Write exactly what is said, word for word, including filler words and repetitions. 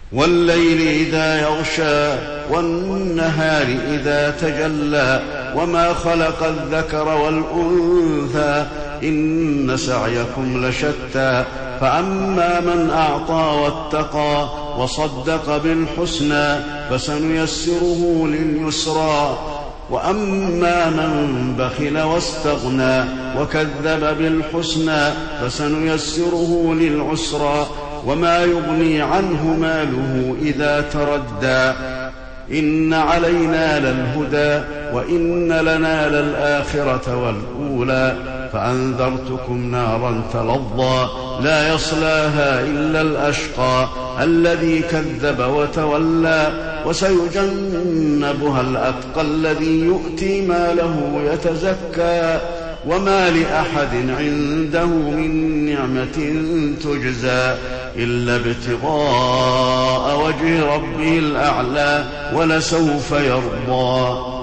والليل إذا يغشى والنهار إذا تجلى وما خلق الذكر والأنثى إن سعيكم لشتى فأما من أعطى واتقى وصدق بالحسنى فسنيسره لليسرى وأما من بخل واستغنى وكذب بالحسنى فسنيسره للعسرى وما يغني عنه ماله إذا تردى إن علينا للهدى وإن لنا للآخرة والأولى فأنذرتكم نارا تلظى لا يصلاها إلا الأشقى الذي كذب وتولى وسيجنبها الأتقى الذي يؤتي ماله يتزكى وما لأحد عنده من نعمة تجزى إلا ابتغاء وجه ربه الأعلى ولسوف يرضى.